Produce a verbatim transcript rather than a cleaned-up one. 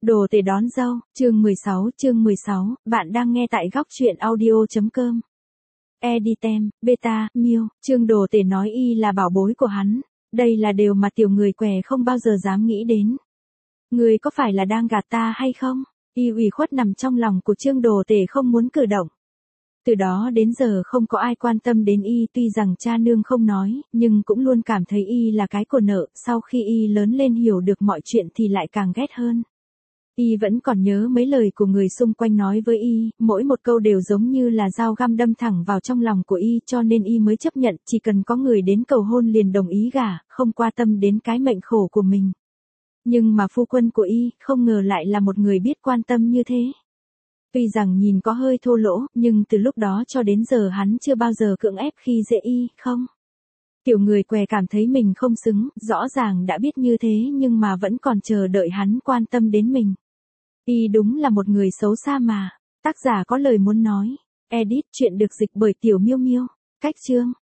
Đồ tể đón dâu, chương mười sáu, chương mười sáu, bạn đang nghe tại góc truyện audio.com. Editem, Beta, Miu, chương đồ tể nói y là bảo bối của hắn. Đây là điều mà tiểu người què không bao giờ dám nghĩ đến. Người có phải là đang gạt ta hay không? Y ủy khuất nằm trong lòng của chương đồ tể không muốn cử động. Từ đó đến giờ không có ai quan tâm đến y, tuy rằng cha nương không nói, nhưng cũng luôn cảm thấy y là cái của nợ, sau khi y lớn lên hiểu được mọi chuyện thì lại càng ghét hơn. Y vẫn còn nhớ mấy lời của người xung quanh nói với y, mỗi một câu đều giống như là dao găm đâm thẳng vào trong lòng của y, cho nên y mới chấp nhận, chỉ cần có người đến cầu hôn liền đồng ý gả, không quan tâm đến cái mệnh khổ của mình. Nhưng mà phu quân của y, không ngờ lại là một người biết quan tâm như thế. Tuy rằng nhìn có hơi thô lỗ, nhưng từ lúc đó cho đến giờ hắn chưa bao giờ cưỡng ép khi dễ y, không. Tiểu người què cảm thấy mình không xứng, rõ ràng đã biết như thế nhưng mà vẫn còn chờ đợi hắn quan tâm đến mình. Y đúng là một người xấu xa mà. Tác giả có lời muốn nói. Edit truyện được dịch bởi Tiểu Miu Miu. Cách chương.